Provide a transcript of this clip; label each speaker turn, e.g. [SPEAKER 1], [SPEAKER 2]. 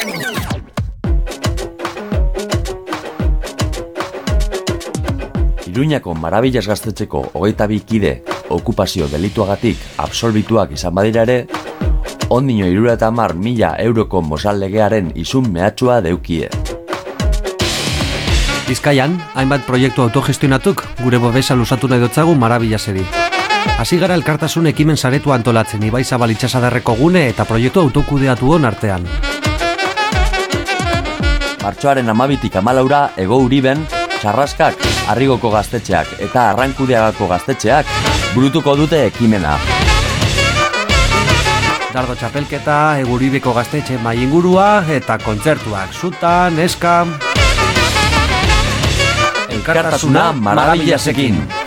[SPEAKER 1] Iruñako Marabillas gaztetxeko 22 kide okupazio delituagatik absolbituak izan badira ere, ondino 70.000 euroko mozal legearen izun mehatxua deukie.
[SPEAKER 2] Bizkaian, hainbat proiektu autogestionatuk gure bobesa lusatu nahi dotzagu Marabillaseri. Hasi gara elkartasun ekimen saretu antolatzen Ibai Zabal itxasadarreko gune eta proiektu autokudeatu hon artean.
[SPEAKER 1] Martxoaren 12tik 14 Ego Uriben, Sarraskak, Arrigoko gaztetxeak eta Arrankudiagako gaztetxeak burutuko dute ekimena.
[SPEAKER 2] Dardo txapelketa, Ego Uribeko gaztetxe mai ingurua eta kontzertuak Zuta, Neska...
[SPEAKER 1] Elkartasuna Marabillasekin.